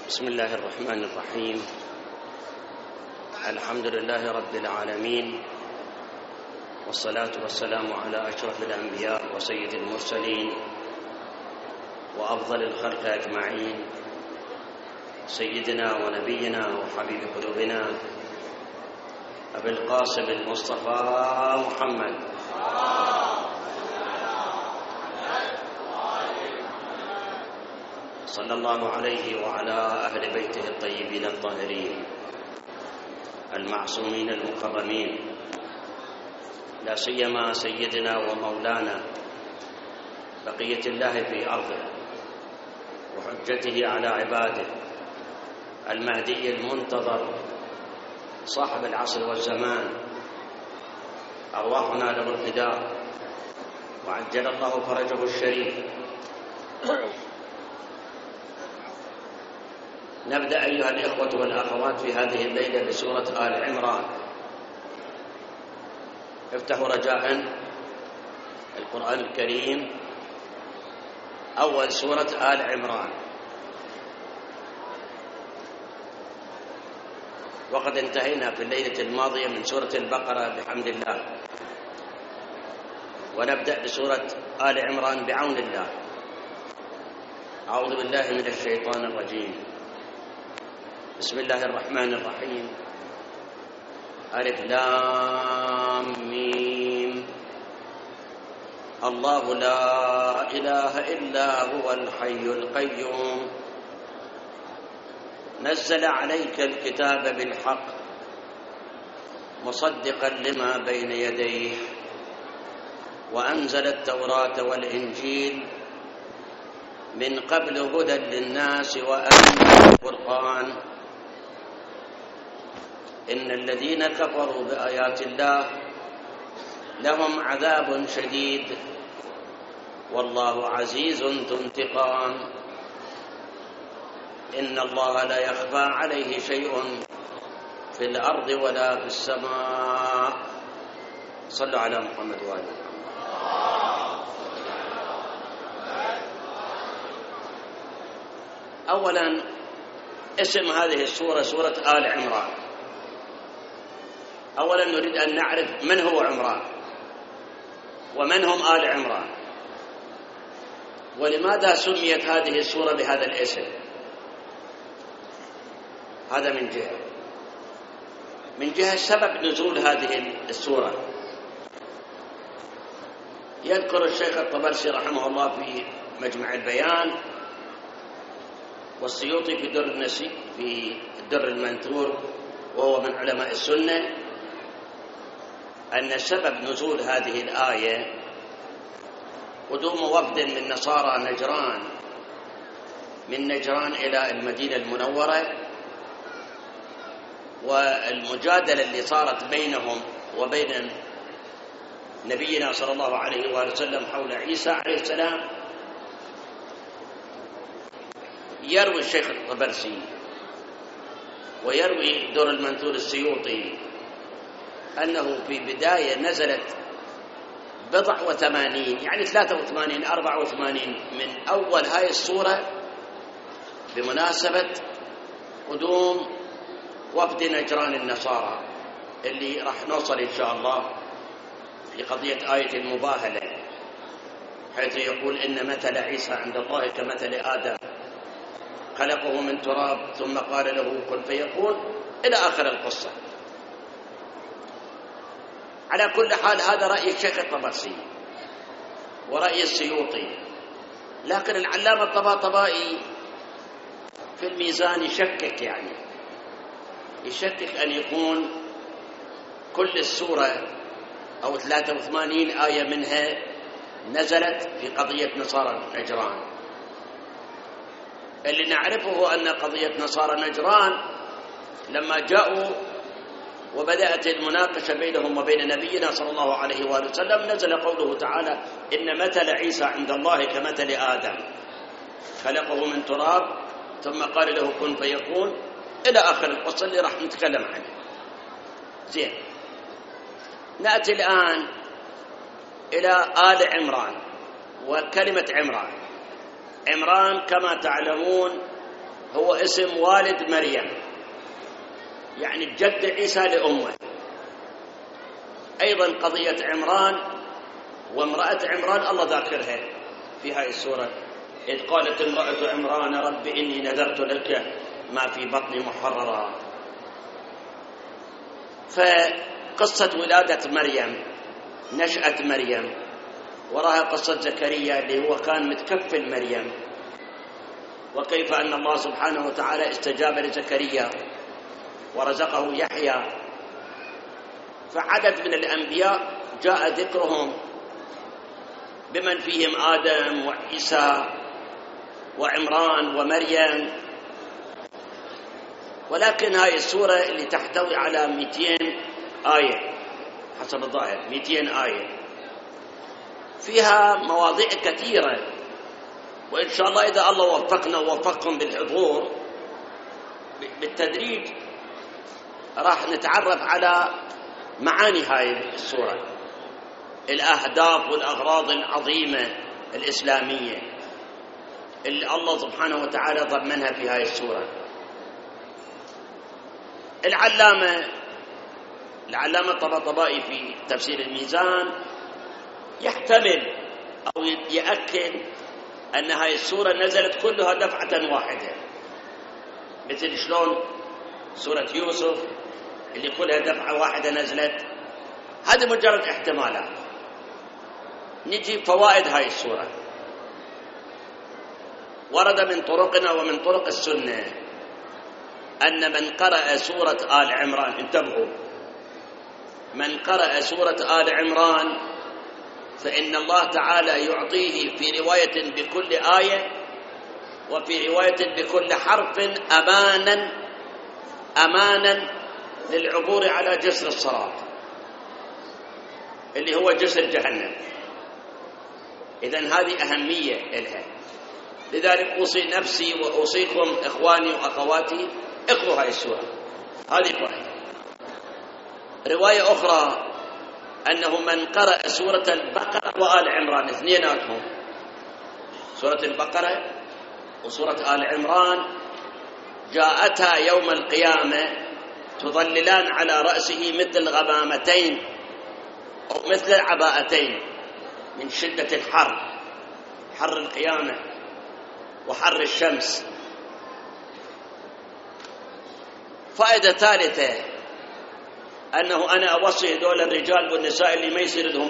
بسم الله الرحمن الرحيم. الحمد لله رب العالمين، والصلاة والسلام على أشرف الأنبياء وسيد المرسلين وأفضل الخلق أجمعين، سيدنا ونبينا وحبيب قلوبنا أبي القاسم المصطفى محمد صلى الله عليه وعلى أهل بيته الطيبين الطاهرين المعصومين المكرمين، لا سيما سيدنا ومولانا بقية الله في أرضه وحجته على عباده، المهدي المنتظر صاحب العصر والزمان، أرواحنا له الفداء وعجل الله فرجه الشريف. نبدأ أيها الإخوة والأخوات في هذه الليلة بسورة آل عمران. افتحوا رجاء القرآن الكريم، أول سورة آل عمران، وقد انتهينا في الليلة الماضية من سورة البقرة بحمد الله، ونبدأ بسورة آل عمران بعون الله. أعوذ بالله من الشيطان الرجيم، بسم الله الرحمن الرحيم. ألف لام ميم. الله لا إله إلا هو الحي القيوم، نزل عليك الكتاب بالحق مصدقا لما بين يديه، وأنزل التوراة والإنجيل من قبل هدى للناس وأنزل القرآن. إن الذين كفروا بآيات الله لهم عذاب شديد، والله عزيز ذو انتقام. إن الله لا يخفى عليه شيء في الأرض ولا في السماء. صلوا على محمد وآل محمد. أولا، اسم هذه السورة سورة آل عمران. أولا نريد أن نعرف من هو عمران ومن هم آل عمران، ولماذا سميت هذه السورة بهذا الاسم. هذا من جهة سبب نزول هذه السورة. يذكر الشيخ الطبرسي رحمه الله في مجمع البيان، والسيوطي في الدر المنثور وهو من علماء السنة، أن سبب نزول هذه الآية قدوم وفد من نصارى نجران من نجران إلى المدينة المنورة، والمجادلة اللي صارت بينهم وبين نبينا صلى الله عليه وآله وسلم حول عيسى عليه السلام. يروي الشيخ الطبرسي ويروي در المنثور السيوطي أنه في بداية نزلت 87 يعني 83 84 من أول هاي السورة بمناسبة قدوم وفد نجران النصارى، اللي راح نوصل إن شاء الله لقضية آية المباهلة، حيث يقول إن مثل عيسى عند الله كمثل آدم خلقه من تراب ثم قال له كن فيكون، إلى آخر القصة. على كل حال هذا رأي الشيخ الطبرسي ورأي السيوطي، لكن العلامة الطباطبائي في الميزان يشكك أن يكون كل السورة أو 83 آية منها نزلت في قضية نصارى نجران. اللي نعرفه أن قضية نصارى نجران لما جاءوا وبدأت المناقشة بينهم وبين نبينا صلى الله عليه وآله وسلم، نزل قوله تعالى إن مثل عيسى عند الله كمثل آدم خلقه من تراب ثم قال له كن فيكون، إلى آخر القصة اللي راح نتكلم عنها. زين، نأتي الآن إلى آل عمران. وكلمة عمران كما تعلمون هو اسم والد مريم، يعني الجد عيسى لأمه. أيضا قضية عمران وامرأة عمران الله ذاكرها في هذه السورة، إذ قالت امرأة عمران رب إني نذرت لك ما في بطني محررا. فقصة ولادة مريم، نشأة مريم، وراها قصة زكريا اللي هو كان متكفل مريم، وكيف أن الله سبحانه وتعالى استجاب لزكريا ورزقه يحيى. فعدد من الأنبياء جاء ذكرهم بمن فيهم آدم وعيسى وعمران ومريم. ولكن هاي السورة اللي تحتوي على 200 آية حسب الظاهر، 200 آية، فيها مواضيع كثيرة، وإن شاء الله إذا الله وفقنا ووفقكم بالحضور بالتدريج راح نتعرف على معاني هاي السورة، الأهداف والأغراض العظيمة الإسلامية اللي الله سبحانه وتعالى ضمنها في هاي السورة. العلامة الطباطبائي في تفسير الميزان يحتمل أو يأكد أن هاي السورة نزلت كلها دفعة واحدة، مثل شلون سورة يوسف اللي كلها دفعة واحدة نزلت. هذه مجرد احتمالات. نجي فوائد هاي السورة. ورد من طرقنا ومن طرق السنة أن من قرأ سورة آل عمران، انتبهوا، من قرأ سورة آل عمران فإن الله تعالى يعطيه في رواية بكل آية وفي رواية بكل حرف أمانا للعبور على جسر الصراط اللي هو جسر جهنم. إذن هذه أهمية لها. لذلك أوصي نفسي وأوصيكم إخواني وأخواتي اقرأوا هذه السورة. هذه واحدة. رواية أخرى أنه من قرأ سورة البقرة وآل عمران اثنيناتهم، سورة البقرة وسورة آل عمران، جاءتها يوم القيامة تظللان على رأسه مثل غمامتين أو مثل عباءتين من شدة الحر، حر القيامة وحر الشمس. فائدة ثالثة أنه أنا أوصي دول الرجال والنساء اللي ما يصير لهم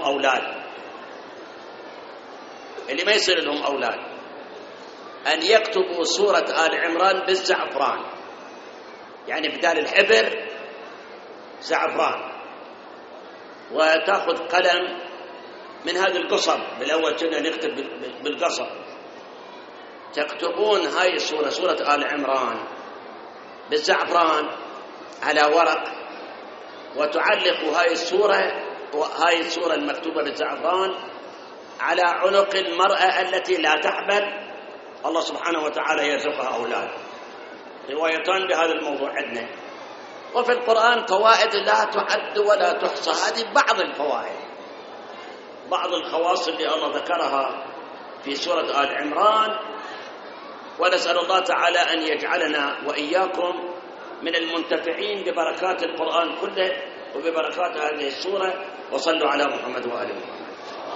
أولاد أن يكتبوا سورة آل عمران بالزعفران، يعني بدال الحبر زعفران، وتأخذ قلم من هذا القصب، بالأول كنا نكتب بالقصب، تكتبون هاي السورة سورة آل عمران بالزعفران على ورق، وتعلقوا هاي السورة المكتوبة بالزعفران على عنق المرأة التي لا تحبل، الله سبحانه وتعالى يرزقها أولاد. روايتان بهذا الموضوع عندنا. وفي القرآن فوائد لا تعد ولا تحصى. هذه بعض الفوائد، بعض الخواص اللي الله ذكرها في سورة آل عمران. ونسأل الله تعالى أن يجعلنا وإياكم من المنتفعين ببركات القرآن كله وببركات هذه السورة. وصلوا على محمد وآل محمد.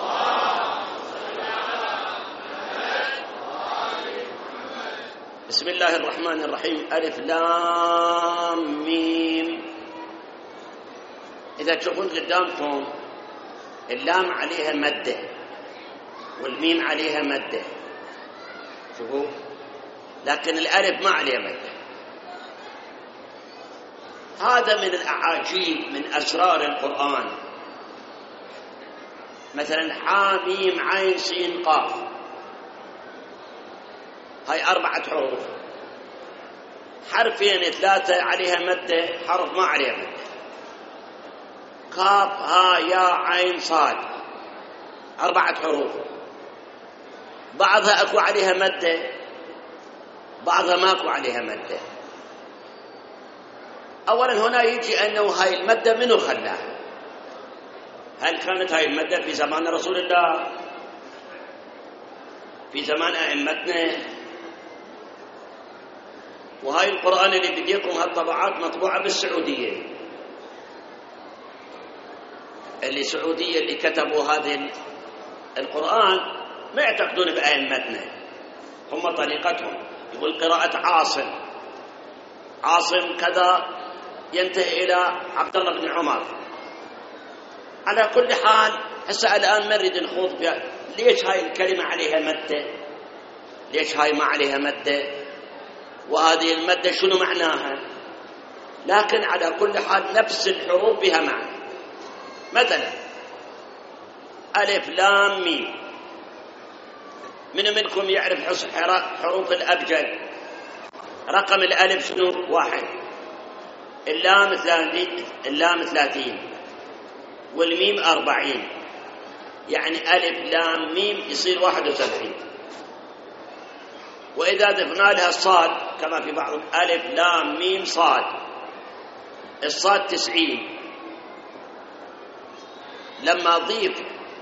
بسم الله الرحمن الرحيم. ألف لام ميم. إذا تشوفون قدامكم اللام عليها مدة والميم عليها مدة، شوفوا، لكن الألف ما عليها مدة. هذا من الأعاجيب من أسرار القرآن. مثلا حاميم عين سين قاف، هاي 4 حروف، حرفين 3 عليها مدة، حرف ما عليها مدة. كاف ها يا عين صاد 4 حروف، بعضها أكو عليها مدة، بعضها ماكو عليها مدة. أولا هنا يجي أنه هاي المدة منو خلاها؟ هل كانت هاي المدة في زمان رسول الله، في زمان أئمتنا؟ وهاي القرآن اللي بديكم هالطبعات مطبوعة بالسعودية. اللي سعودية اللي كتبوا هذه القرآن ما يعتقدون بأئمتنا، هم طريقتهم يقول قراءة عاصم كذا ينتهي إلى عبد الله بن عمر. على كل حال هسه الآن ما نريد نخوض بها ليش هاي الكلمة عليها مدة، ليش هاي ما عليها مدة، وهذه المدة شنو معناها. لكن على كل حال نفس الحروف بها معنى. مثلا ألف لام ميم، من منكم يعرف حروف الأبجد؟ رقم الألف شنو؟ 1. اللام 30 والميم 40، يعني ألف لام ميم يصير 71. وإذا ضفنا لها الصاد كما في بعض ألف لام ميم صاد، الصاد 90. لما أضيف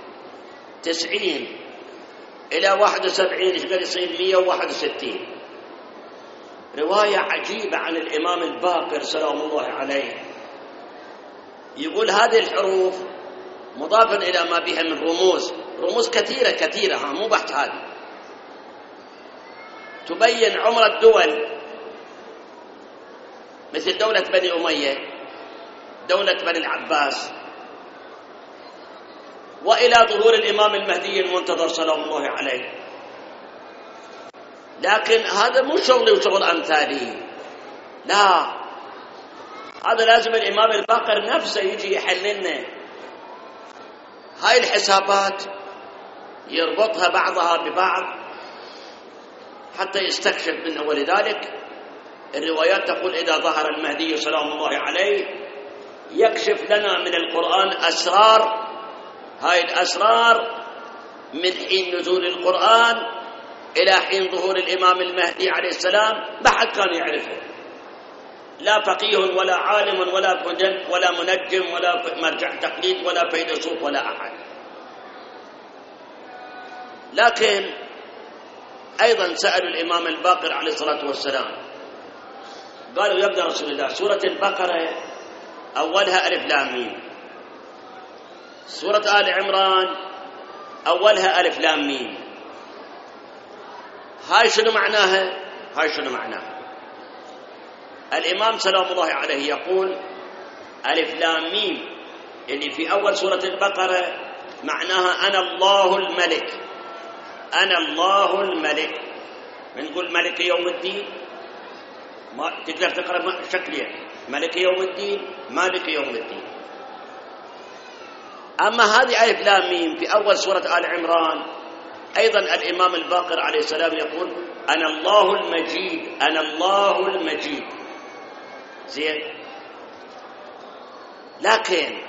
90 إلى 71 إيش قد يصير؟ 161. رواية عجيبة عن الإمام الباقر سلام الله عليه، يقول هذه الحروف مضافا إلى ما بها من رموز كثيرة مو بحث، هذه تبين عمر الدول، مثل دولة بني أمية، دولة بني العباس، وإلى ظهور الإمام المهدي المنتظر سلام الله عليه. لكن هذا مو شغلي وشغل أمثالي، لا، هذا لازم الإمام الباقر نفسه يجي يحللنا هاي الحسابات، يربطها بعضها ببعض حتى يستكشف منه. ولذلك الروايات تقول إذا ظهر المهدي سلام الله عليه يكشف لنا من القرآن أسرار، هاي الأسرار من حين نزول القرآن إلى حين ظهور الإمام المهدي عليه السلام ما حد كان يعرفه، لا فقيه ولا عالم ولا منجم ولا مرجع تقليد ولا فيلسوف ولا أحد. لكن أيضا سألوا الإمام الباقر عليه الصلاة والسلام، قالوا يبدأ رسول الله سورة البقرة أولها ألف لام ميم، سورة آل عمران أولها ألف لام ميم، هاي شنو معناها؟ هاي شنو معناها؟ الإمام سلام الله عليه يقول ألف لام ميم اللي في أول سورة البقرة معناها أنا الله الملك، أنا الله الملك. بنقول ملك يوم الدين، ما تقدر تقرأ شكلين، ملك يوم الدين، مالك يوم الدين. أما هذه ألف لام ميم في أول سورة آل عمران أيضا الإمام الباقر عليه السلام يقول أنا الله المجيد، أنا الله المجيد. زين، لكن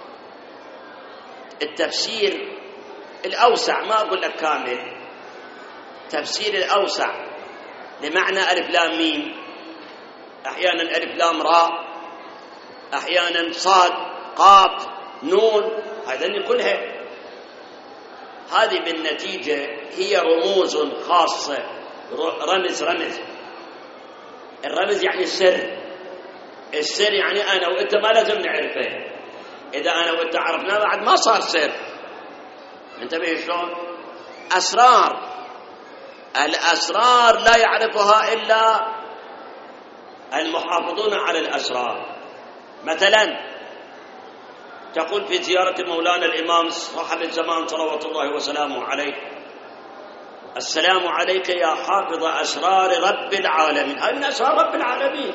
التفسير الأوسع، ما أقول لك كامل، تفسير الأوسع لمعنى ألف لام ميم، أحيانا ألف لام راء، أحيانا صاد قاف نون، هذين كلها هذه بالنتيجة هي رموز خاصة، رمز. الرمز يعني السر يعني أنا وإنت ما لازم نعرفه، إذا أنا وإنت عرفناه بعد ما صار سر. انتبه شلون؟ الأسرار لا يعرفها إلا المحافظون على الأسرار. مثلا تقول في زيارة مولانا الإمام صاحب الزمان صلوات الله وسلامه عليه السلام عليك يا حافظ أسرار رب العالمين. هذه من أسرار رب العالمين،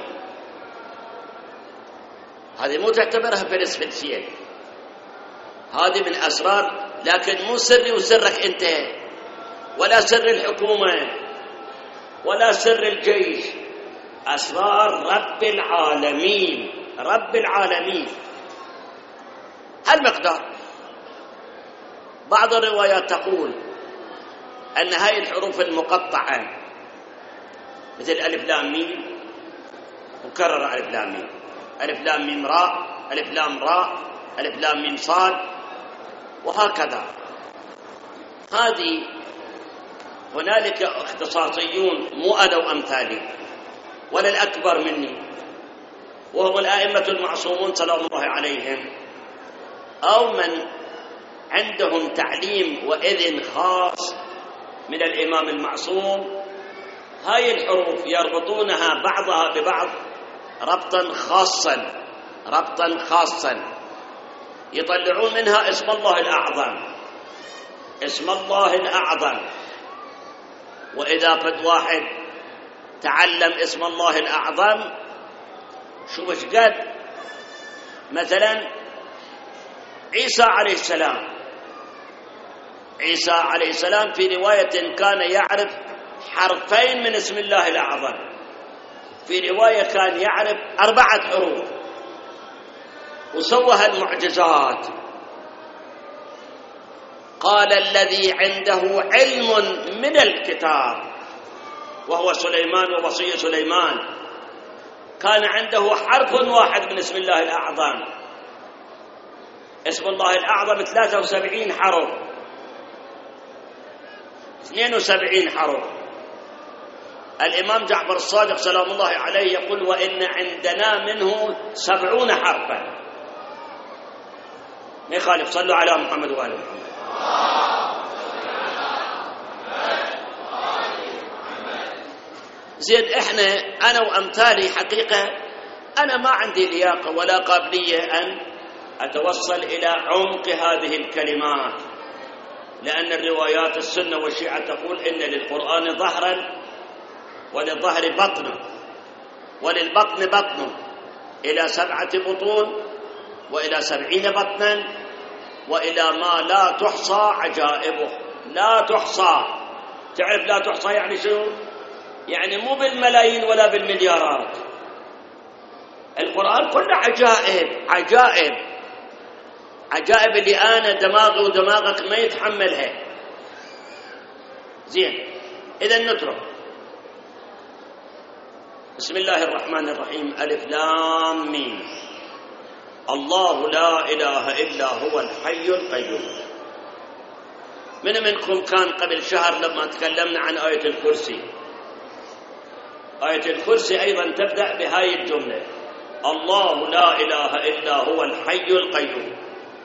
هذه مو تعتبرها فلسفية، هذه من أسرار، لكن مو سري وسرك أنت، ولا سر الحكومة ولا سر الجيش، أسرار رب العالمين، رب العالمين. المقدار، بعض الروايات تقول أن هاي الحروف المقطعة مثل ألف لام ميم، مكررة ألف لام ميم، ألف لام ميم راء، ألف لام راء، ألف لام ميم صاد، وهكذا. هذه هنالك اختصاصيون مو أنا وأمثالي، ولا الأكبر مني، وهم الآئمة المعصومون سلام الله عليهم، أو من عندهم تعليم وإذن خاص من الإمام المعصوم، هاي الحروف يربطونها بعضها ببعض ربطا خاصا يطلعون منها اسم الله الأعظم. وإذا فد واحد تعلم اسم الله الأعظم شو مش قد، مثلا عيسى عليه السلام في رواية كان يعرف حرفين من اسم الله الأعظم، في رواية كان يعرف 4 حروف، وسوى هالمعجزات. قال الذي عنده علم من الكتاب، وهو سليمان ووصي سليمان، كان عنده حرف واحد من اسم الله الأعظم. اسم الله الأعظم 73 حرف، 72 حرف. الإمام جعفر الصادق سلام الله عليه يقول: وإن عندنا منه 70 حرفا. ما يخالف، صلوا على محمد وآل محمد. زين، أنا وأمثالي حقيقة أنا ما عندي لياقة ولا قابلية أن أتوصل إلى عمق هذه الكلمات، لأن الروايات السنة والشيعة تقول إن للقرآن ظهرا وللظهر بطنا وللبطن بطن، إلى 7 بطون وإلى 70 بطنا وإلى ما لا تحصى عجائبه. لا تحصى، تعرف لا تحصى يعني شنو؟ يعني مو بالملايين ولا بالمليارات. القرآن كله عجائب اللي أنا دماغي ودماغك ما يتحملها. زين، إذا نترك. بسم الله الرحمن الرحيم. ألف لام ميم. الله لا إله إلا هو الحي القيوم. من منكم كان قبل شهر لما تكلمنا عن آية الكرسي؟ آية الكرسي أيضا تبدأ بهاي الجملة: الله لا إله إلا هو الحي القيوم.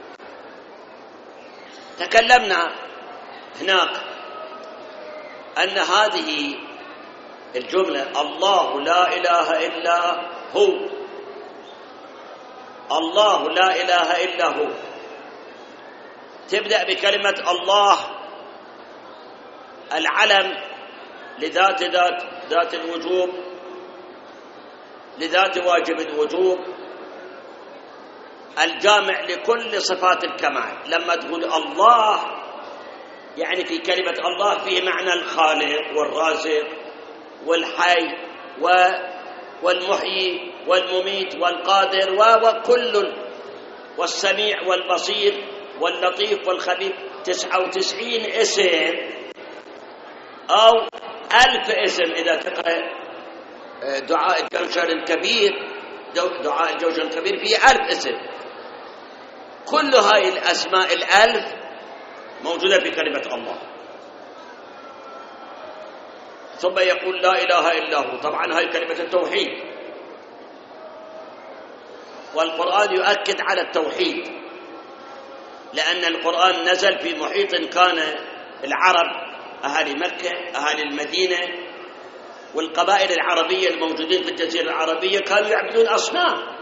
تكلمنا هناك أن هذه الجملة الله لا إله إلا هو، الله لا إله إلا هو، تبدأ بكلمة الله، العلم ذات الوجوب، لذات واجب الوجوب، الجامع لكل صفات الكمال. لما تقول الله يعني في كلمة الله فيه معنى الخالق والرازق والحي والمحيي والمميت والقادر وكل، والسميع والبصير واللطيف والخبير. 99 اسم أو 1000 اسم إذا تقرأ دعاء الجوشر الكبير. دعاء الجوشر الكبير فيه 1000 اسم. كل هاي الأسماء 1000 موجودة في كلمة الله. ثم يقول لا إله إلا هو. طبعا هاي كلمة التوحيد، والقرآن يؤكد على التوحيد، لأن القرآن نزل في محيط كان العرب، أهالي مكة، أهالي المدينة، والقبائل العربية الموجودين في الجزيرة العربية كانوا يعبدون أصنام،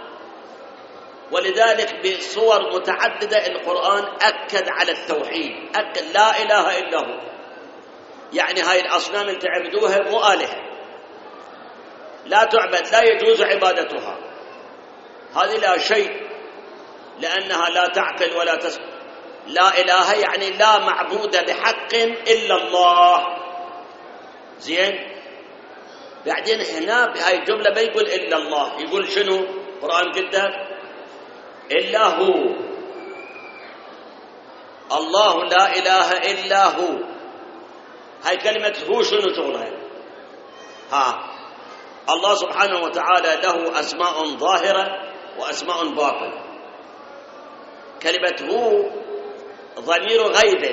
ولذلك بصور متعددة القرآن أكد على التوحيد، أكد لا إله إلا هو. يعني هاي الأصنام اللي تعبدوها مو آلهة، لا تعبد، لا يجوز عبادتها، هذه لا شيء، لأنها لا تعقل ولا تسمع. لا إله يعني لا معبود بحق إلا الله. زين، بعدين هنا بهاي الجملة بيقول إلا الله، يقول شنو؟ القرآن كده إلا هو، الله لا إله إلا هو. هاي كلمة هو شنو شغلها؟ الله سبحانه وتعالى له أسماء ظاهرة وأسماء باطنة. كلمة هو ضمير غيب،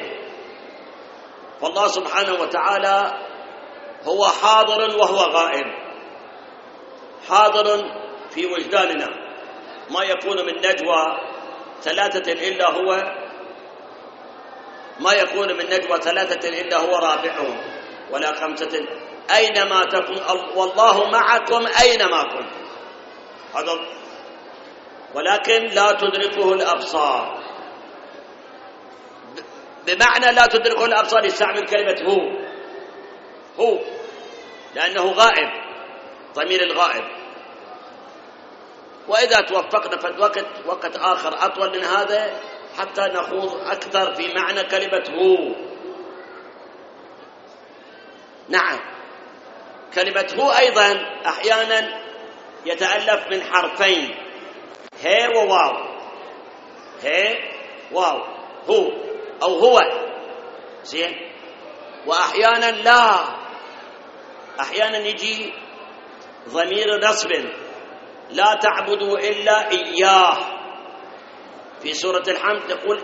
فالله سبحانه وتعالى هو حاضر وهو غائب، حاضر في وجداننا. ما يكون من نجوى ثلاثة إلا هو رابعهم ولا خمسة أينما تكون والله معكم أينما كنتم. هذا ولكن لا تدركه الأبصار. بمعنى لا تدركه الأبصار يستعمل كلمة هو لأنه غائب، ضمير الغائب. وإذا توفقنا في وقت آخر أطول من هذا حتى نخوض أكثر في معنى كلمة هو. نعم، كلمة هو أيضا أحيانا يتألف من حرفين، هي وواو. هي واو، هو أو هو، زين. وأحيانا لا، أحيانا يجي ضمير نصب، لا تعبدوا إلا إياه. في سورة الحمد تقول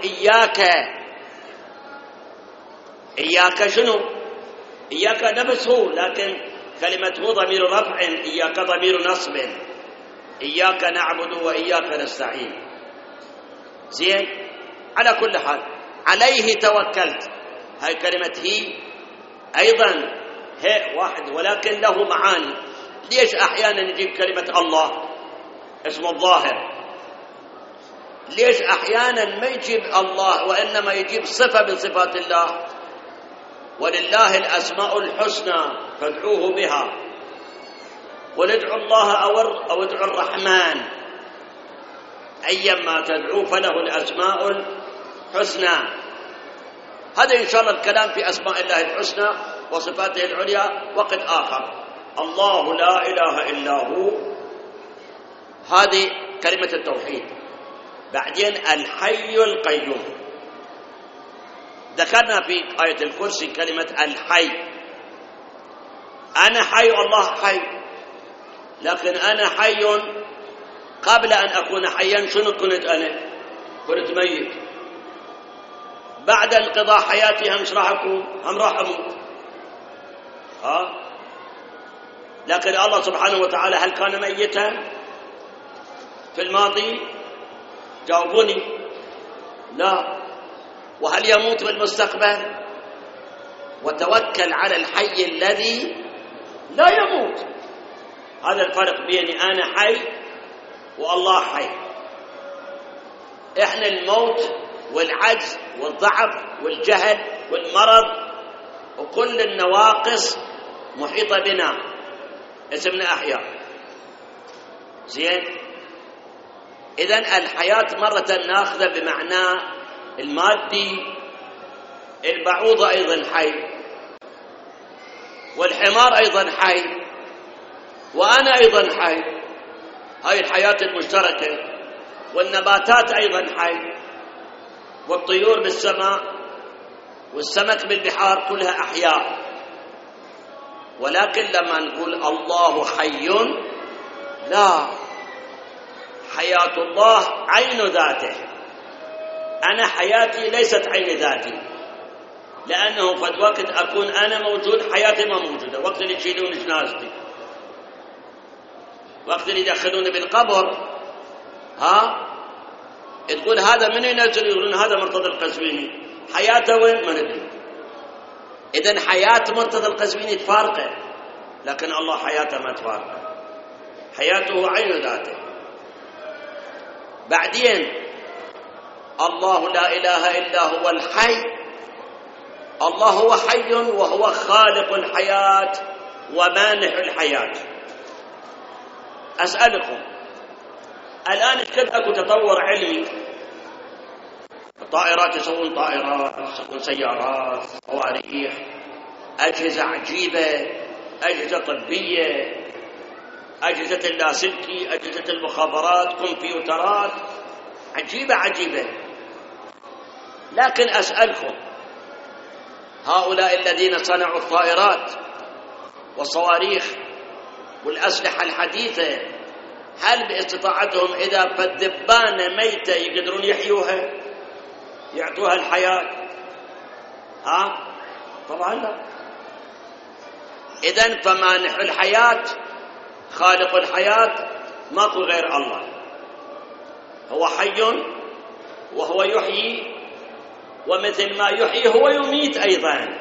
إياك شنو؟ إياك نفس هو، لكن كلمة هو ضمير رفع، إياك ضمير نصب. إياك نعبد وإياك نستعين. زين. على كل حال عليه توكلت، هاي كلمة هي أيضا هي واحد ولكن له معاني. ليش أحيانا يجيب كلمة الله اسم الظاهر؟ ليش أحيانا ما يجيب الله وإنما يجيب صفة من صفات الله؟ ولله الأسماء الحسنى فادعوه بها، قل ادعوا الله أو ادعوا الرحمن، أيما تدعو فله الأسماء الحسنى. هذا إن شاء الله الكلام في أسماء الله الحسنى وصفاته العليا وقت آخر. الله لا إله إلا هو، هذه كلمة التوحيد. بعدين الحي القيوم، ذكرنا في آية الكرسي كلمة الحي. أنا حي الله حي، لكن أنا حي قبل أن أكون حيا شنو كنت أنا؟ كنت ميت. بعد انقضاء حياتي هم راح أكون، هم راح أموت. لكن الله سبحانه وتعالى هل كان ميتا في الماضي؟ جاوبوني. لا. وهل يموت في المستقبل؟ وتوكل على الحي الذي لا يموت. هذا الفرق بيني أنا حي والله حي. إحنا الموت والعجز والضعف والجهل والمرض وكل النواقص محيطة بنا، اسمنا أحياء. زين. إذن الحياة مرة ناخذة بمعنى المادي. البعوضة أيضا حي، والحمار أيضا حي، وأنا أيضا حي. هاي الحياة المشتركة. والنباتات أيضا حي، والطيور بالسماء والسمك بالبحار كلها أحياء. ولكن لما نقول الله حي، لا، حياة الله عين ذاته. أنا حياتي ليست عين ذاتي، لأنه فد وقت أكون أنا موجود حياتي ما موجودة. وقت اللي يشيلون جنازتي، وقت اللي يدخلوني بالقبر، تقول هذا من ينزل؟ يقولون هذا مرتضى القزويني. حياته وين؟ ما ندري. إذن حياة مرتضى القزويني تفارقه، لكن الله حياته ما تفارقه، حياته عين ذاته. بعدين الله لا إله إلا هو الحي. الله هو حي وهو خالق الحياة ومانح الحياة. أسألكم الآن كد أكو تطور علمي، الطائرات يسوون طائرات، يسوون سيارات، صواريخ، أجهزة عجيبة، أجهزة طبية، أجهزة اللاسلكي، أجهزة المخابرات، كمبيوترات عجيبة عجيبة. لكن أسألكم هؤلاء الذين صنعوا الطائرات والصواريخ والأسلحة الحديثة، هل باستطاعتهم إذا فالدبانة ميتة يقدرون يحيوها، يعطوها الحياة؟ طبعا لا. إذن فمانح الحياة خالق الحياة ماكو غير الله، هو حي وهو يحيي، ومثل ما يحيي هو يميت أيضا.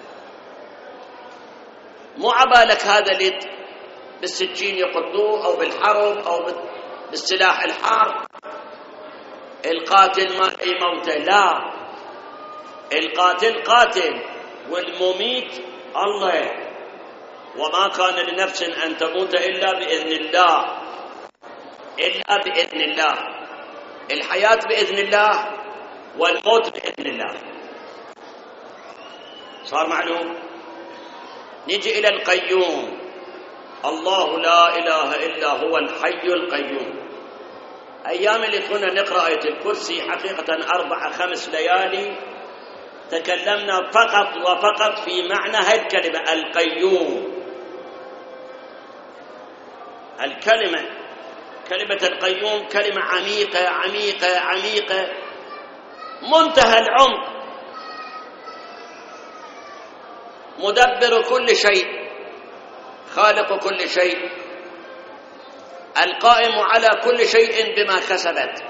مو عبالك هذا اللي بالسكين يقتلوه أو بالحرب أو بالسلاح الحار، القاتل ما يموته، لا، القاتل قاتل والمميت الله. وما كان لنفس أن تموت إلا بإذن الله، إلا بإذن الله. الحياة بإذن الله والموت بإذن الله. صار معلوم؟ نجي إلى القيوم. الله لا إله إلا هو الحي القيوم. أيام اللي كنا نقرأ آية الكرسي حقيقة 4-5 ليالي تكلمنا فقط وفقط في معنى هذه الكلمة القيوم. كلمة القيوم كلمة عميقة عميقة عميقة، منتهى العمق، مدبر كل شيء، خالق كل شيء، القائم على كل شيء بما كسبت.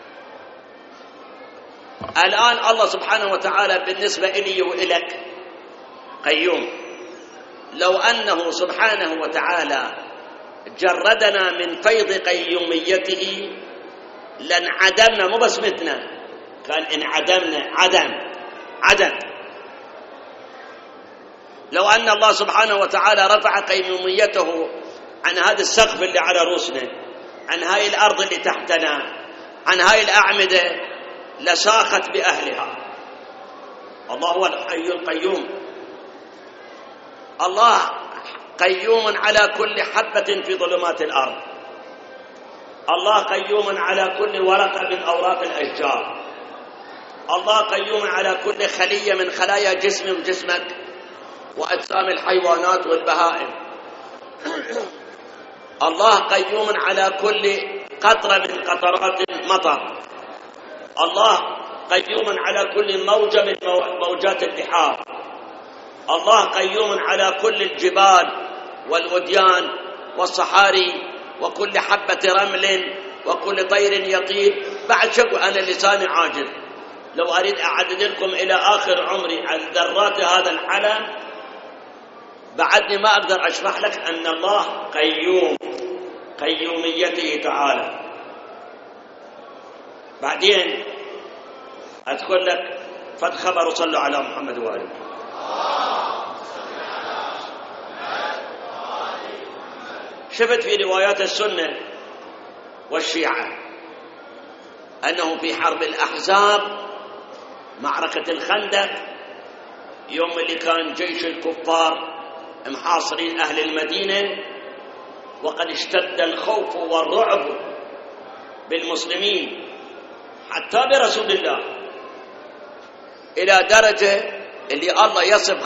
الآن الله سبحانه وتعالى بالنسبة إلي وإلك قيوم. لو أنه سبحانه وتعالى جردنا من فيض قيوميته لانعدمنا، مو بس متنا، كان انعدمنا عدم. لو أن الله سبحانه وتعالى رفع قيوميته عن هذا السقف اللي على رؤوسنا، عن هاي الأرض اللي تحتنا، عن هاي الأعمدة، لساخت بأهلها. الله هو الحي القيوم. الله قيوم على كل حبة في ظلمات الأرض. الله قيوم على كل ورقة من أوراق الأشجار. الله قيوم على كل خلية من خلايا جسمي وجسمك وأجسام الحيوانات والبهائم. الله قيوم على كل قطرة من قطرات المطر. الله قيوم على كل موجة من موجات البحار. الله قيوم على كل الجبال والوديان والصحاري وكل حبة رمل وكل طير يطير. بعد شكو أنا لساني عاجز، لو أريد أعدد لكم إلى آخر عمري عن ذرات هذا العالم بعدني ما أقدر أشرح لك أن الله قيوم، قيوميته تعالى. بعدين أذكر لك فد خبر، صلوا على محمد وآله. شفت في روايات السنة والشيعة أنه في حرب الأحزاب، معركة الخندق، يوم اللي كان جيش الكفار محاصرين أهل المدينة وقد اشتد الخوف والرعب بالمسلمين حتى برسول الله، إلى درجة اللي الله يصف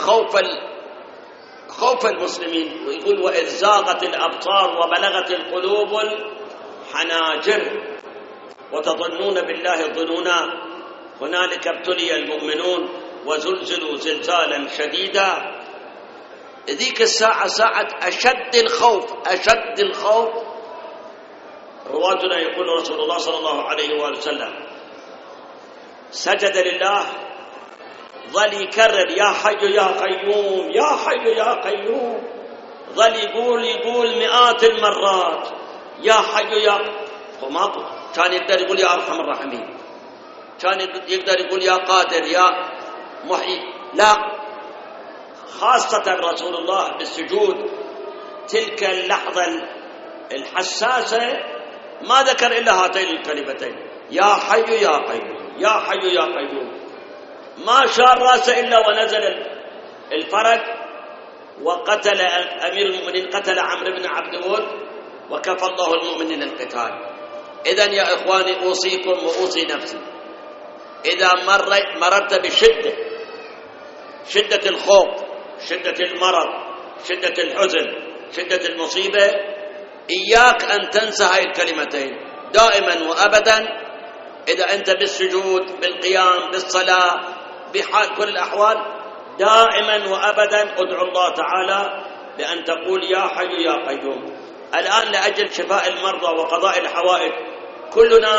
خوف المسلمين ويقول وإذ زاغت الأبصار وبلغت القلوب الحناجر وتظنون بالله الظنونا هنالك ابتلي المؤمنون وزلزلوا زلزالا شديدا. ذيك الساعة ساعة أشد الخوف. رواتنا يقول رسول الله صلى الله عليه وآله وسلم سجد لله، ظل يكرر يا حي يا قيوم يا حي يا قيوم، ظل يقول مئات المرات يا حي يا، وماكو كان يقدر يقول يا أرحم الراحمين، كان يقدر يقول يا قادر يا محيي، لا، خاصة رسول الله بالسجود تلك اللحظة الحساسة ما ذكر إلا هاتين الكلمتين يا حي يا قيوم يا حي يا قيوم. ما شار راسه إلا ونزل الفرج وقتل أمير المؤمنين، قتل عمرو بن عبد ود وكفى الله المؤمنين القتال. إذن يا إخواني أوصيكم وأوصي نفسي، إذا مررت بشدة، شدة الخوف، شدة المرض، شدة الحزن، شدة المصيبة، إياك أن تنسى هاي الكلمتين دائما وأبدا. إذا أنت بالسجود، بالقيام، بالصلاة، بحال كل الأحوال، دائما وأبدا ادعو الله تعالى بأن تقول يا حي يا قيوم. الآن لأجل شفاء المرضى وقضاء الحوائج كلنا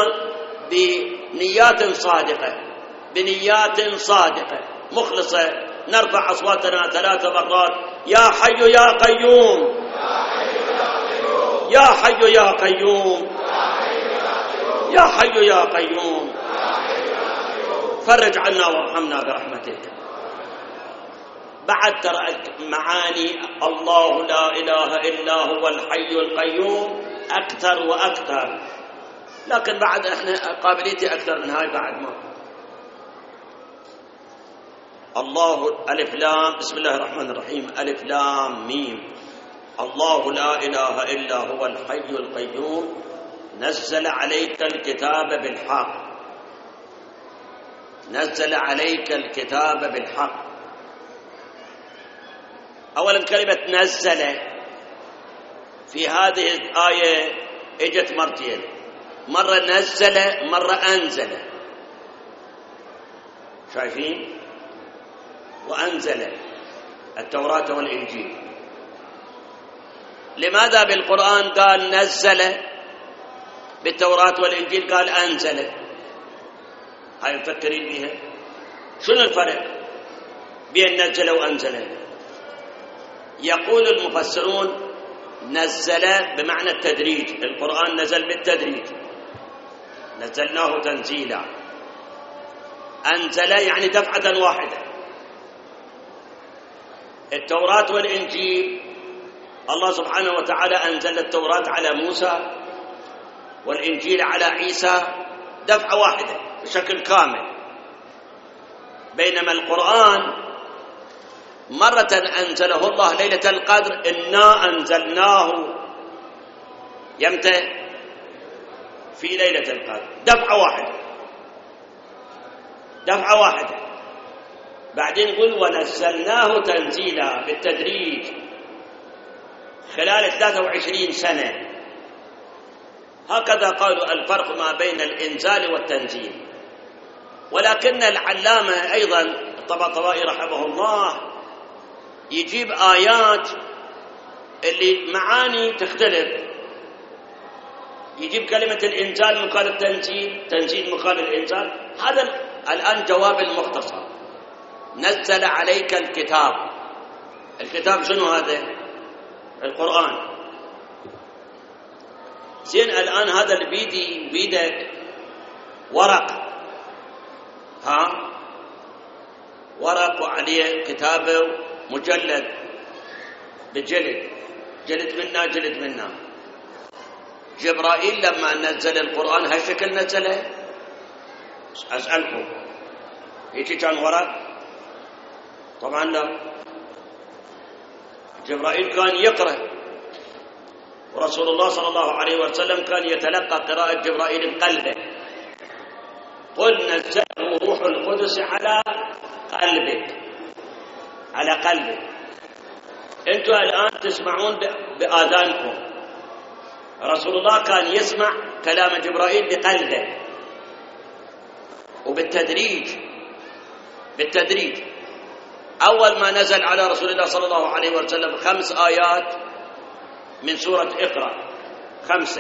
بنيات صادقة مخلصة نرفع أصواتنا 3 مرات: يا حي يا قيوم، يا حي يا قيوم، يا حي يا قيوم، فرج عنا وارحمنا برحمتك. بعد ترى معاني الله لا إله إلا هو الحي القيوم أكثر وأكثر، لكن بعد احنا قابليتي أكثر من هاي بعد ما. الله ألف لام، بسم الله الرحمن الرحيم، ألف لام ميم، الله لا إله إلا هو الحي القيوم نزل عليك الكتاب بالحق، نزل عليك الكتاب بالحق. أولا كلمة نزل في هذه الآية اجت مرتين، مرة نزل مرة أنزل، شايفين؟ وأنزل التوراة والإنجيل. لماذا بالقرآن قال نزل، بالتوراة والإنجيل قال أنزل؟ هاي مفكرين بها؟ شنو الفرق بين نزل وأنزل؟ يقول المفسرون نزل بمعنى التدريج، القرآن نزل بالتدريج، نزلناه تنزيلا. أنزل يعني دفعة واحدة. التوراة والإنجيل الله سبحانه وتعالى أنزل التوراة على موسى والإنجيل على عيسى دفعة واحدة بشكل كامل، بينما القرآن مرة أنزله الله ليلة القدر، إنا أنزلناه يمتى؟ في ليلة القدر، دفعة واحدة، دفعة واحدة. بعدين يقول ونزلناه تنزيلا بالتدريج خلال 23 سنة. هكذا قالوا الفرق ما بين الإنزال والتنزيل. ولكن العلامة أيضا الطباطبائي رحمه الله يجيب آيات اللي معاني تختلف، يجيب كلمة الإنزال مقابل التنزيل، تنزيل مقابل الإنزال. هذا الآن جواب المختصر، نزل عليك الكتاب. الكتاب شنو هذا؟ القرآن. زين الآن هذا اللي بيدك ورق، ورق وعليه كتابه مجلد بجلد، جلد منا. جبرائيل لما نزل القرآن هالشكل نزله؟ أسألكم، هيك كان ورق؟ طبعا لا. جبرائيل كان يقرأ، ورسول الله صلى الله عليه وسلم كان يتلقى قراءة جبرائيل بقلبه. قل نزله روح القدس على قلبك، على قلبك. انتم الآن تسمعون بآذانكم، رسول الله كان يسمع كلام جبرائيل بقلبه بالتدريج. أول ما نزل على رسول الله صلى الله عليه وسلم 5 آيات من سورة اقرأ، 5،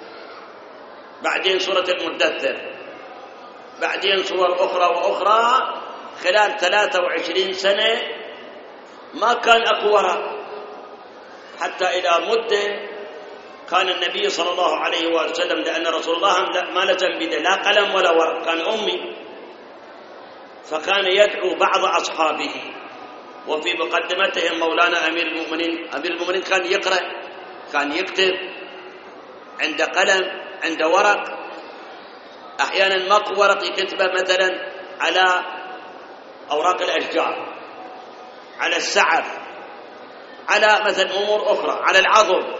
بعدين سورة المدثر، بعدين سور أخرى وأخرى. خلال 23 سنة ما كان أكو ورق، حتى إلى مدة كان النبي صلى الله عليه وسلم، لأن رسول الله ما نزل بيده لا قلم ولا ورق، كان أمي، فكان يدعو بعض أصحابه، وفي مقدمتهم مولانا أمير المؤمنين كان يقرأ، كان يكتب، عنده قلم، عنده ورق. أحيانا ماكو ورق يكتبه مثلا على أوراق الأشجار، على السعف، على مثلا أمور أخرى، على العظم.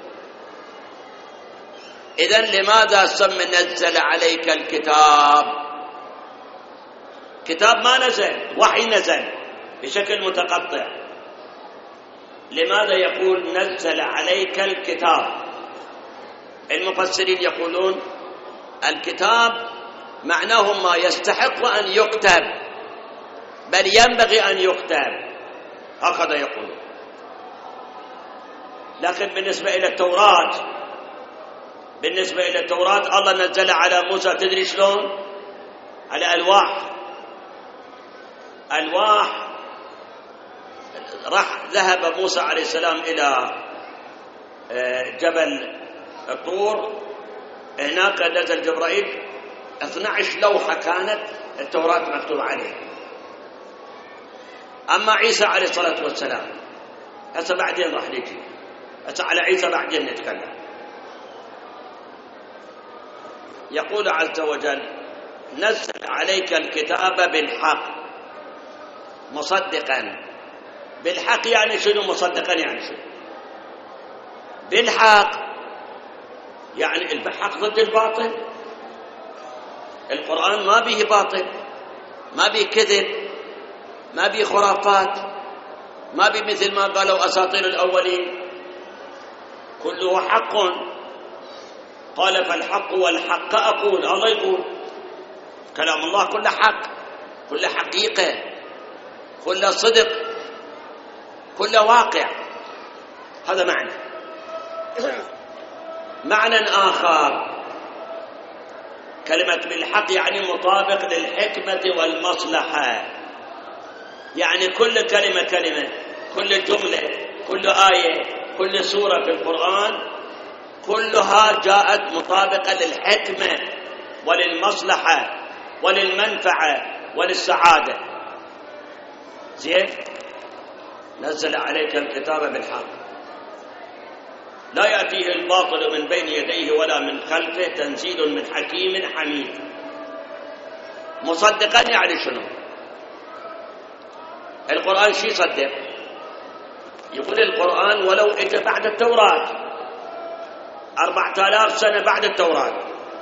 إذن لماذا سمى نزل عليك الكتاب؟ كتاب ما نزل، وحي نزل بشكل متقطع. لماذا يقول نزل عليك الكتاب؟ المفسرين يقولون الكتاب معناه ما يستحق أن يكتب، بل ينبغي أن يكتب، هكذا يقولون. لكن بالنسبة إلى التوراة الله نزل على موسى، تدري شلون؟ على ألواح. ذهب موسى عليه السلام إلى جبل الطور، هناك نزل جبرائيل 12 لوحة كانت التوراة مكتوب عليها. أما عيسى عليه الصلاة والسلام هسه بعدين راح نجي، هسه على عيسى بعدين نتكلم. يقول عز وجل: نزل عليك الكتاب بالحق مصدقا. بالحق يعني شنو؟ مصدقا يعني شنو؟ بالحق يعني الحق ضد الباطل. القرآن ما به باطل، ما به كذب، ما به خرافات، ما به مثل ما قالوا أساطير الأولين، كله حق. قال: فالحق والحق أقول. الله يقول كلام الله كله حق، كله حقيقة، كله صدق، كله واقع. هذا معنى آخر. كلمة بالحق يعني مطابق للحكمة والمصلحة، يعني كل كلمة كل جملة، كل آية، كل سورة في القرآن كلها جاءت مطابقة للحكمة وللمصلحة وللمنفعة وللسعادة. زين؟ نزل عليك الكتاب بالحق لا يأتيه الباطل من بين يديه ولا من خلفه تنزيل من حكيم حميد. مصدقا يعني شنو؟ القرآن شي يصدق؟ يقول القرآن ولو اجى بعد التوراة 4000 سنة بعد التوراة،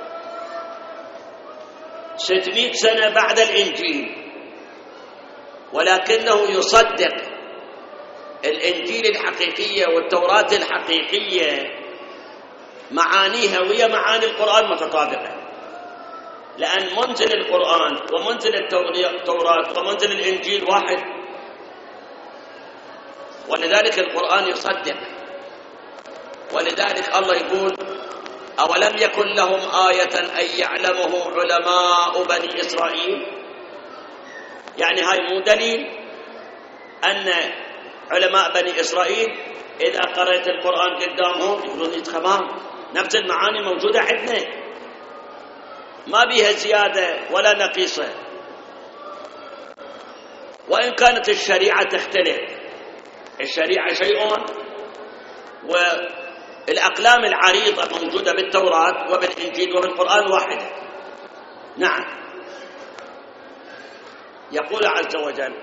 600 سنة بعد الإنجيل، ولكنه يصدق الإنجيل الحقيقية والتوراة الحقيقية، معانيها وهي معاني القرآن متطابقة، لأن منزل القرآن ومنزل التوراة ومنزل الإنجيل واحد، ولذلك القرآن يصدق. ولذلك الله يقول: أولم يكن لهم آية أن يعلمه علماء بني إسرائيل. يعني هاي مو دليل أن علماء بني إسرائيل إذا قرأت القرآن قدامهم يقولون تمام نفس المعاني موجودة عندنا، ما بيها زيادة ولا نقيصة. وإن كانت الشريعة تختلف، الشريعة شيء والأقلام العريضة موجودة بالتوراة وبالإنجيل وبالقرآن واحدة. نعم. يقول عز وجل: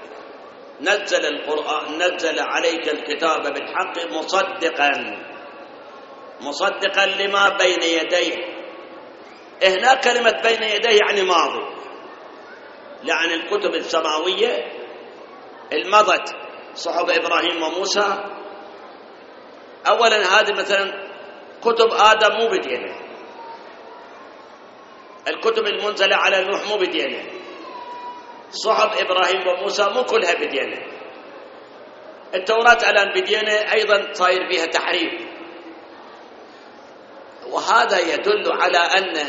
نزل عليك الكتاب بالحق مصدقا لما بين يديه. هنا كلمة بين يديه يعني ماضي، لأن الكتب السماوية المضت صحف إبراهيم وموسى. أولا هذه مثلا كتب آدم مو بدينا، الكتب المنزلة على نوح مو بدينا، صحف إبراهيم وموسى مو كلها بدينا. التوراة الآن بدينا أيضا صاير فيها تحريف، وهذا يدل على أن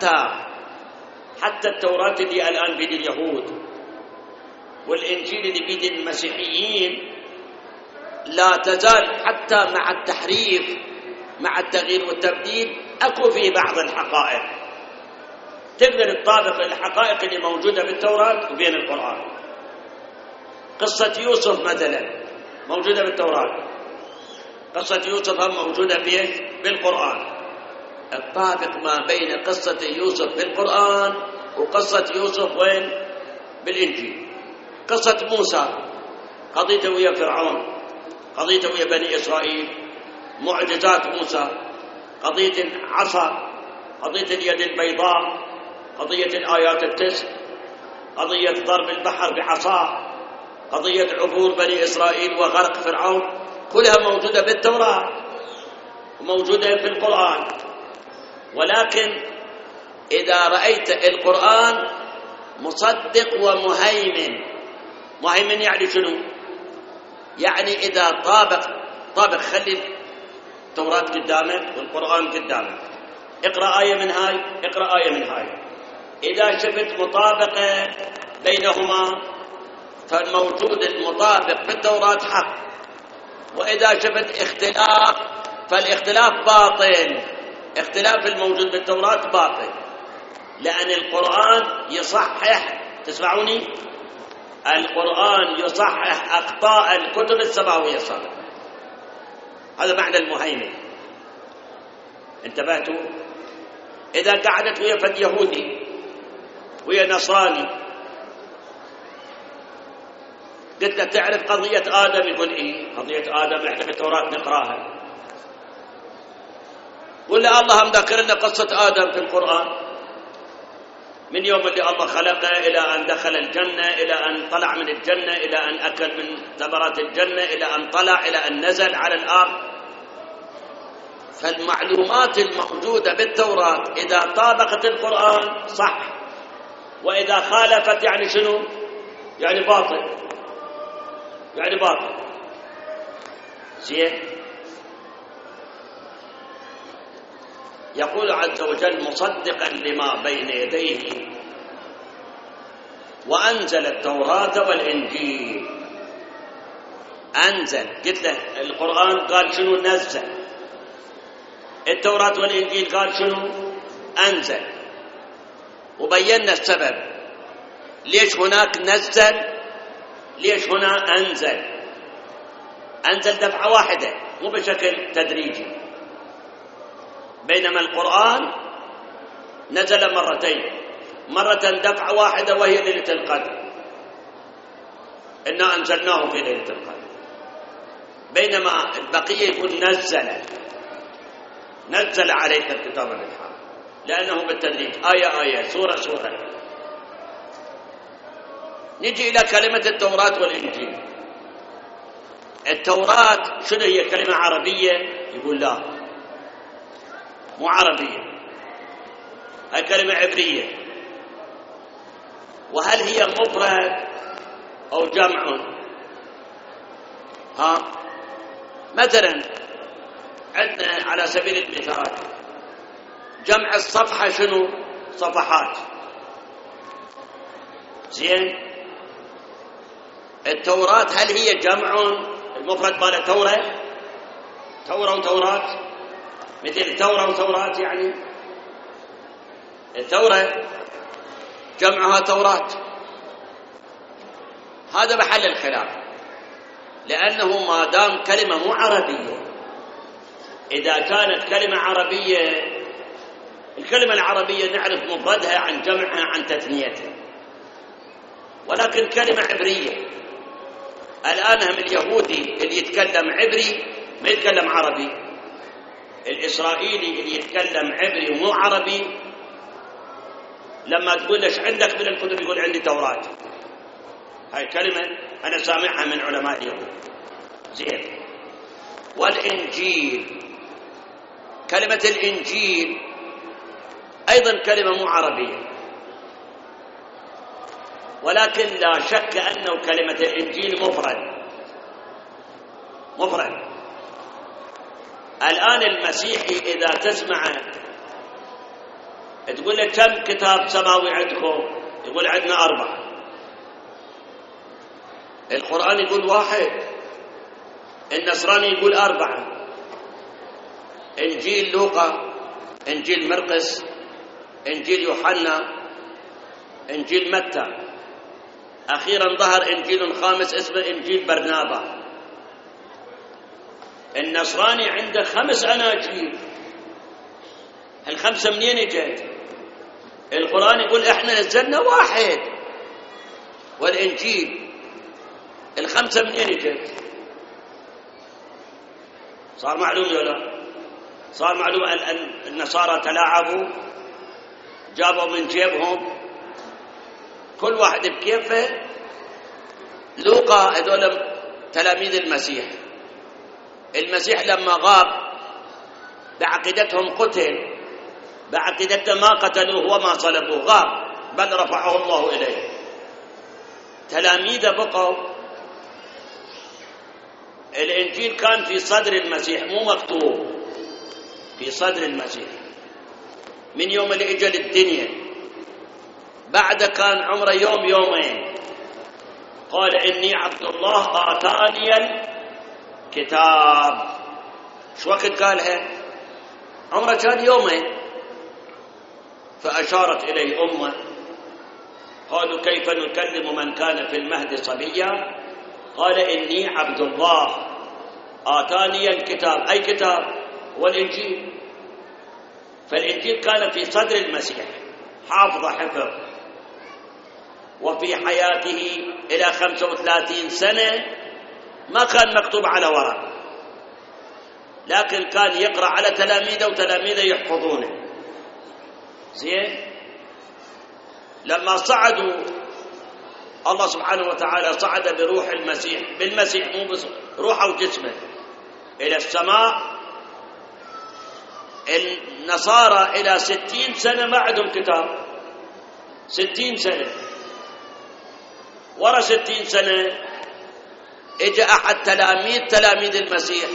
حتى التوراة اللي الآن بيد اليهود والإنجيل اللي بيد المسيحيين لا تزال حتى مع التحريف مع التغيير والتبديل أكو في بعض الحقائق تقدر تطابق الحقائق اللي موجودة بالتوراة وبين القرآن. قصة يوسف مثلا موجودة بالتوراة، قصة يوسف هم موجودة بالقرآن. الطابق ما بين قصة يوسف بالقرآن وقصة يوسف وين؟ بالإنجيل. قصة موسى قضيته ويا فرعون، قضيته ويا بني إسرائيل، معجزات موسى، قضية العصا، قضية اليد البيضاء، قضية الآيات التسع، قضية ضرب البحر بعصاه، قضية عبور بني إسرائيل وغرق فرعون، كلها موجودة بالتوراة وموجودة في القرآن. ولكن إذا رأيت القرآن مصدق ومهيمن، مهيمن يعني شنو؟ يعني إذا طابق خلي التوراة قدامك والقرآن قدامك، اقرأ آية من هاي اقرأ آية من هاي، إذا شفت مطابقة بينهما فالموجود المطابق بالتوراة حق، وإذا شفت اختلاف فالاختلاف باطل، اختلاف الموجود بالتوراة باطل، لأن القرآن يصحح، تسمعوني؟ القرآن يصحح أخطاء الكتب السماوية السابقة. هذا معنى المهيمن. انتبهتوا؟ إذا قعدت ويا فد يهودي ويا نصراني قلت له تعرف قضية آدم؟ يقول إيه قضية آدم إحنا في التوراة نقراها. ولا الله مذكر لنا قصة آدم في القرآن من يوم اللي الله خلقه إلى أن دخل الجنة، إلى أن طلع من الجنة، إلى أن أكل من ثمرات الجنة، إلى أن طلع، إلى أن نزل على الأرض. فالمعلومات الموجودة بالتوراة إذا طابقت القرآن صح، وإذا خالفت يعني شنو؟ يعني باطل، يعني باطل. زين. يقول عز وجل مصدقا لما بين يديه وأنزل التوراة والإنجيل. أنزل، قلت له القرآن قال شنو؟ نزل. التوراة والإنجيل قال شنو؟ أنزل. وبينا السبب ليش هناك نزل، ليش هنا أنزل. أنزل دفعة واحدة مو بشكل تدريجي، بينما القرآن نزل مرتين، مرة دفعة واحدة وهي ليلة القدر، إنا أنزلناه في ليلة القدر، بينما البقية يقول نزل عليك الكتاب بالحق، لأنه بالتدريج آية آية سورة سورة. نجي إلى كلمة التوراة والإنجيل. التوراة شنو هي؟ كلمة عربية؟ يقول لا مو عربية، هي كلمة عبرية. وهل هي مفرد أو جمع؟ مثلا عندنا على سبيل المثال جمع الصفحة شنو؟ صفحات. زين. التوراة هل هي جمع؟ المفرد مال تورة، تورة وتوراة، مثل تورة وتوراة، يعني التورة جمعها توراة. هذا محل الخلاف، لأنه ما دام كلمة مو عربية، إذا كانت كلمة عربية، الكلمة العربية نعرف مفردها عن جمعها عن تثنيتها، ولكن كلمة عبرية. الآن هم اليهودي اللي يتكلم عبري ما يتكلم عربي، الإسرائيلي اللي يتكلم عبري ومو عربي لما تقول ليش عندك من الكتب يقول عندي توراة. هاي كلمة أنا سامعها من علماء اليهود. زين. والإنجيل، كلمة الإنجيل أيضا كلمة مو عربية، ولكن لا شك أنه كلمة الإنجيل مفرد. الآن المسيحي إذا تسمع تقول له كم كتاب سماوي عندكم؟ يقول عندنا 4. القرآن يقول 1. النصراني يقول 4. إنجيل لوقا، إنجيل مرقس، إنجيل يوحنا، إنجيل متى، أخيرا ظهر إنجيل خامس اسمه إنجيل برنابا. النصراني عنده 5 أناجيل. ال5 منين اجت؟ القرآن يقول إحنا نزلنا 1، والإنجيل ال5 منين اجت؟ صار معلوم ولا؟ صار معلوم أن النصارى تلاعبوا، جابوا من جيبهم كل واحد بكيفه. لوقا هذول تلاميذ المسيح لما غاب بعقيدتهم قتل، بعقيدتهم ما قتلوه وما صلبوه، غاب بل رفعه الله إليه. تلاميذه بقوا. الإنجيل كان في صدر المسيح مو مكتوب، في صدر المسيح من يوم اللي اجى للدنيا. بعد كان عمره يوم يومين قال إني عبد الله آتاني الكتاب. شو وقت قالها؟ عمره كان يومين. فأشارت إليه أمه قالوا كيف نكلم من كان في المهد صبيا؟ قال إني عبد الله آتاني الكتاب. أي كتاب؟ والإنجيل. فالإنجيل كان في صدر المسيح حافظ حفظ، وفي حياته إلى 35 سنة ما كان مكتوب على ورق، لكن كان يقرأ على تلاميذه وتلاميذه يحفظونه. زين. لما صعدوا الله سبحانه وتعالى صعد بروح المسيح، بالمسيح مو بس روحه وجسمه، إلى السماء. النصارى إلى 60 سنة ما عندهم كتاب. 60 سنة. ورا 60 سنة اجى أحد تلاميذ المسيح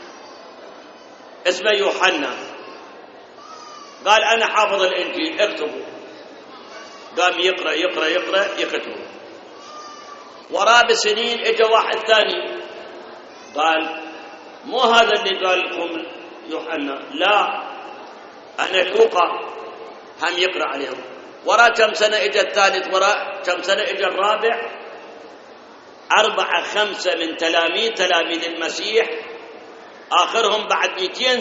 اسمه يوحنا، قال أنا حافظ الإنجيل اكتبوا. قام يقرأ يكتب. وراه بسنين اجى واحد ثاني قال مو هذا اللي قال لكم يوحنا، لا أنا لوقا، هم يقرأ عليهم. وراه كم سنة اجى الثالث، وراه كم سنة اجى الرابع. 4 5 من تلاميذ المسيح آخرهم بعد 200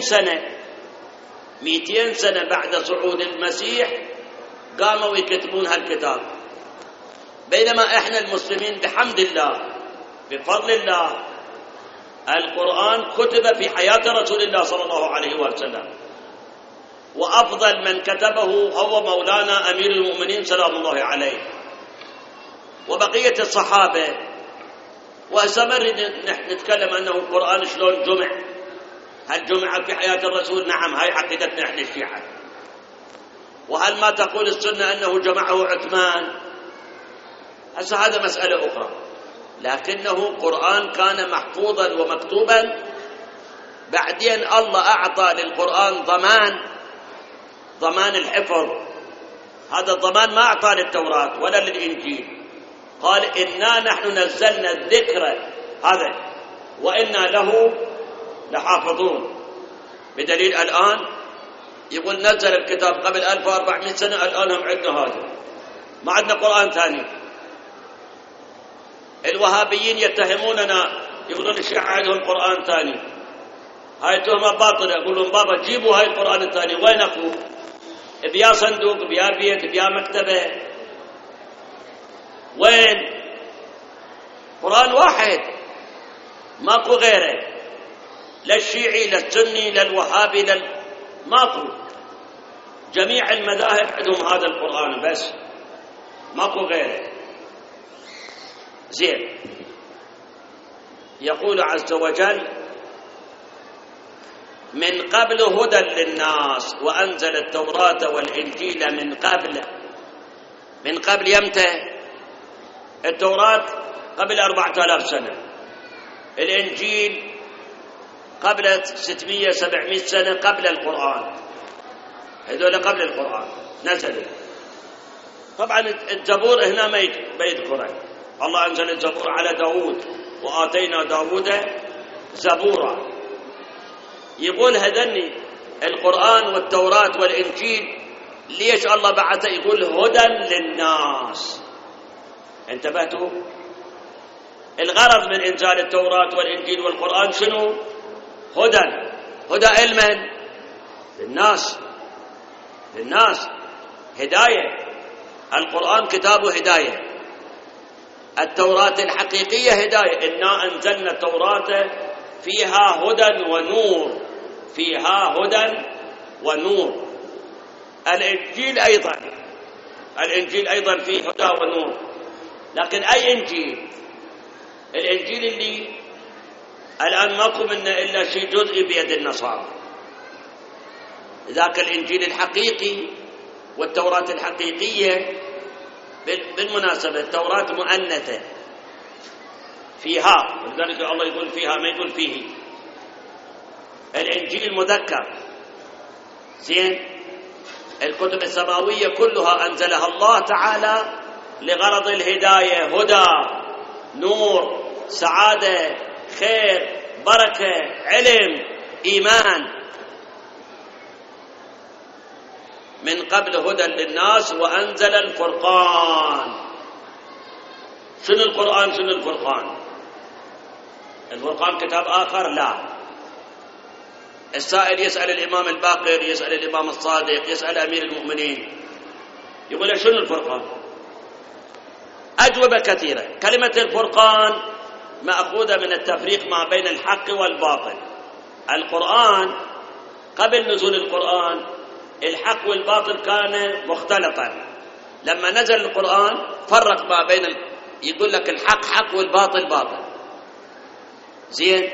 سنة بعد صعود المسيح قاموا يكتبون هالكتاب. بينما احنا المسلمين بحمد الله بفضل الله القرآن كتب في حياة رسول الله صلى الله عليه وسلم، وأفضل من كتبه هو مولانا أمير المؤمنين سلام الله عليه وبقية الصحابة. وسمر نتكلم أنه القرآن شلون جمع. هل جمع في حياة الرسول؟ نعم، هاي عقيدتنا احنا الشيعة. وهل ما تقول السنة أنه جمعه عثمان؟ هسه هذا مسألة أخرى، لكنه قرآن كان محفوظا ومكتوبا. بعدين الله أعطى للقرآن ضمان الحفظ. هذا الضمان ما أعطى للتوراة ولا للإنجيل. قال إنا نحن نزلنا الذكر هذا وإنا له لحافظون. بدليل الآن يقول نزل الكتاب قبل 1400 سنة، الآن هم عندنا هذا، ما عندنا قرآن ثاني. الوهابيين يتهموننا يقولون الشيعة عندهم قرآن ثاني، هاي تهمة باطلة. أقول لهم بابا جيبوا هاي القرآن الثاني، وين أخوه؟ بيا صندوق، بيا بيت، بيا مكتبة، وين؟ قرآن واحد ماكو غيره، لا الشيعي لا السني لا الوهابي ماكو. جميع المذاهب عندهم هذا القرآن بس، ماكو غيره. زين. يقول عز وجل من قبل هدى للناس وأنزل التوراة والإنجيل من قبل يمتى؟ التوراة قبل 4000 سنة، الإنجيل قبل 600-700 سنة قبل القرآن. هذول قبل القرآن نزلوا. طبعا الزبور هنا ما يذكره. الله أنزل الزبور على داود وآتينا داود زبورا. يقول هذني القرآن والتوراة والإنجيل ليش الله بعثه؟ يقول هدى للناس. انتبهتوا؟ الغرض من إنزال التوراة والإنجيل والقرآن شنو؟ هدى علما للناس، هداية. القرآن كتابه هداية، التوراة الحقيقية هداية. إنا أنزلنا التوراة فيها هدى ونور. الإنجيل أيضا فيه هدى ونور. لكن أي إنجيل؟ الإنجيل اللي الآن ماكو منه إلا شيء جزئي بيد النصارى. ذاك الإنجيل الحقيقي والتوراة الحقيقية. بالمناسبة التوراة مؤنثة فيها، ولذلك الله يقول فيها ما يقول فيه. الإنجيل مذكر زين. الكتب السماوية كلها أنزلها الله تعالى لغرض الهداية، هدى، نور، سعادة، خير، بركة، علم، إيمان. من قبل هدى للناس وأنزل الفرقان. شنو القرآن؟ شنو الفرقان؟ الفرقان كتاب آخر؟ لا. السائل يسأل الإمام الباقر، يسأل الإمام الصادق، يسأل أمير المؤمنين، يقول شنو الفرقان؟ أجوبة كثيرة. كلمة الفرقان مأخوذة من التفريق ما بين الحق والباطل. القرآن قبل نزول القرآن الحق والباطل كان مختلطا. لما نزل القرآن فرق ما بين يقول لك الحق حق والباطل باطل. زين.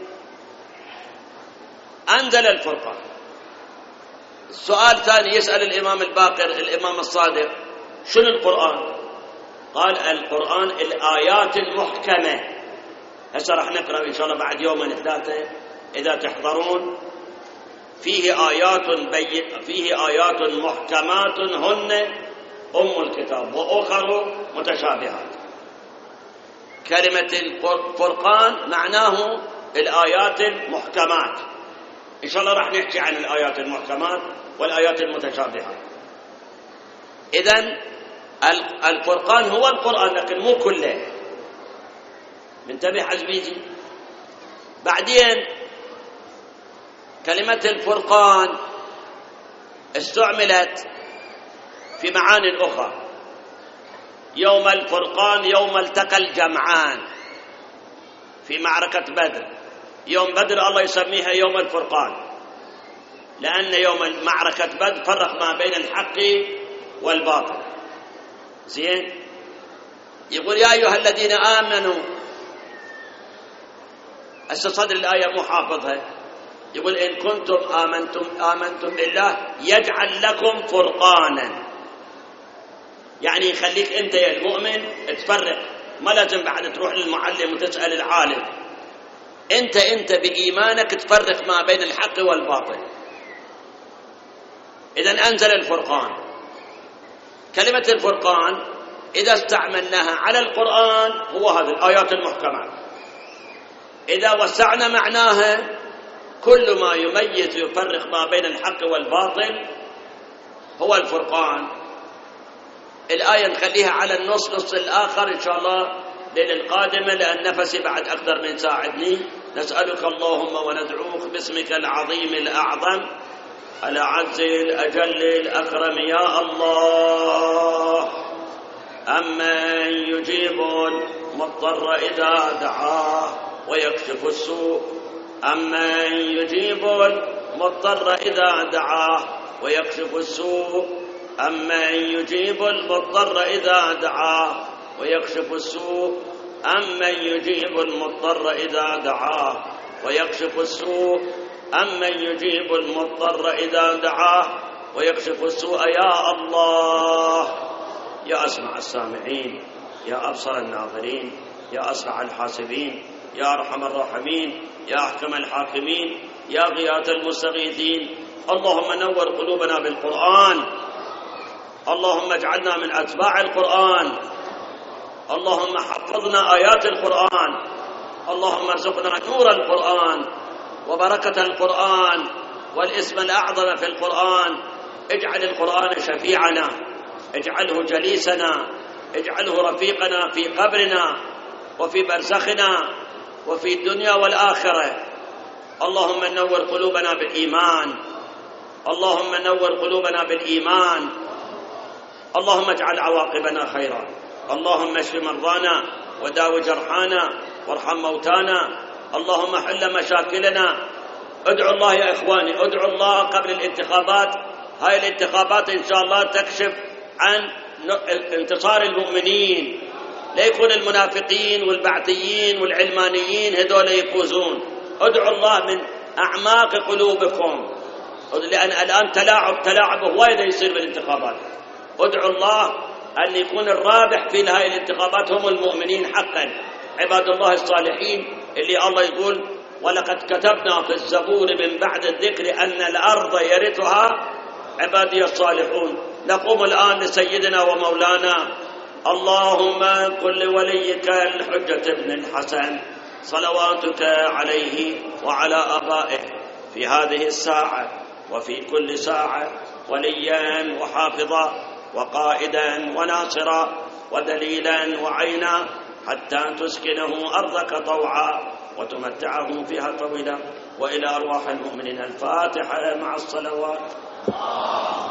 أنزل الفرقان. السؤال ثاني يسأل الإمام الباقر الإمام الصادق شنو القرآن؟ قال القرآن الآيات المحكمة. هسه راح نقرأ إن شاء الله بعد يومين ثلاثة إذا تحضرون. فيه آيات محكمات هن أم الكتاب وأخر متشابهات. كلمة الفرقان معناه الآيات المحكمات. إن شاء الله راح نحكي عن الآيات المحكمات والآيات المتشابهات. إذن الفرقان هو القرآن لكن مو كله. منتبه عزيزي. بعدين كلمة الفرقان استعملت في معاني أخرى. يوم الفرقان يوم التقى الجمعان في معركة بدر. يوم بدر الله يسميها يوم الفرقان لأن يوم معركة بدر فرق ما بين الحق والباطل. زين. يقول يا أيها الذين آمنوا. صدر الآية مو حافظها. يقول إن كنتم آمنتم بالله يجعل لكم فرقانا. يعني يخليك أنت يا المؤمن تفرق. ما لازم بعد تروح للمعلم وتسأل العالم. أنت بإيمانك تفرق ما بين الحق والباطل. إذن أنزل الفرقان. كلمة الفرقان إذا استعملناها على القرآن هو هذه الآيات المحكمات. إذا وسعنا معناها كل ما يميز ويفرق ما بين الحق والباطل هو الفرقان. الآية نخليها على نص الآخر إن شاء الله ليلة القادمة لأن نفسي بعد أكثر من ساعدني. نسألك اللهم وندعوك باسمك العظيم الأعظم الأعز الأجل الأكرم يا الله أمن يجيب المضطر إذا دعاه ويكشف السوء. أمن يجيب المضطر إذا دعاه ويكشف السوء. أمن يجيب المضطر إذا دعاه ويكشف السوء. أمن يجيب المضطر إذا دعاه ويكشف السوء. أمن يجيب المضطر إذا دعاه ويكشف السوء. يا الله يا أسمع السامعين يا أبصر الناظرين يا أسرع الحاسبين يا أرحم الراحمين يا أحكم الحاكمين يا غياث المستغيثين. اللهم نور قلوبنا بالقرآن. اللهم اجعلنا من أتباع القرآن. اللهم حفظنا آيات القرآن. اللهم ارزقنا نور القرآن وبركة القرآن والاسم الأعظم في القرآن. اجعل القرآن شفيعنا، اجعله جليسنا، اجعله رفيقنا في قبرنا وفي برزخنا وفي الدنيا والآخرة. اللهم نور قلوبنا بالإيمان. اللهم نور قلوبنا بالإيمان. اللهم اجعل عواقبنا خيرا. اللهم اشف مرضانا وداو جرحانا وارحم موتانا. اللهم حل مشاكلنا. ادعوا الله يا إخواني، ادعوا الله قبل الانتخابات. هاي الانتخابات إن شاء الله تكشف عن انتصار المؤمنين. لا يكون المنافقين والبعثيين والعلمانيين هذول يفوزون. ادعوا الله من أعماق قلوبكم لأن الآن تلاعب هواية يصير بالانتخابات. ادعوا الله أن يكون الرابح في هذه الانتخابات هم المؤمنين حقا عباد الله الصالحين اللي الله يقول ولقد كتبنا في الزبور من بعد الذكر أن الأرض يرثها عبادي الصالحون. نقوم الآن لسيدنا ومولانا اللهم كن لوليك الحجة بن الحسن صلواتك عليه وعلى آبائه في هذه الساعة وفي كل ساعة وليا وحافظا وقائدا وناصرا ودليلا وعينا حتى تسكنه أرضك طوعا وتمتعه فيها طويلا. وإلى أرواح المؤمنين الفاتحة مع الصلوات.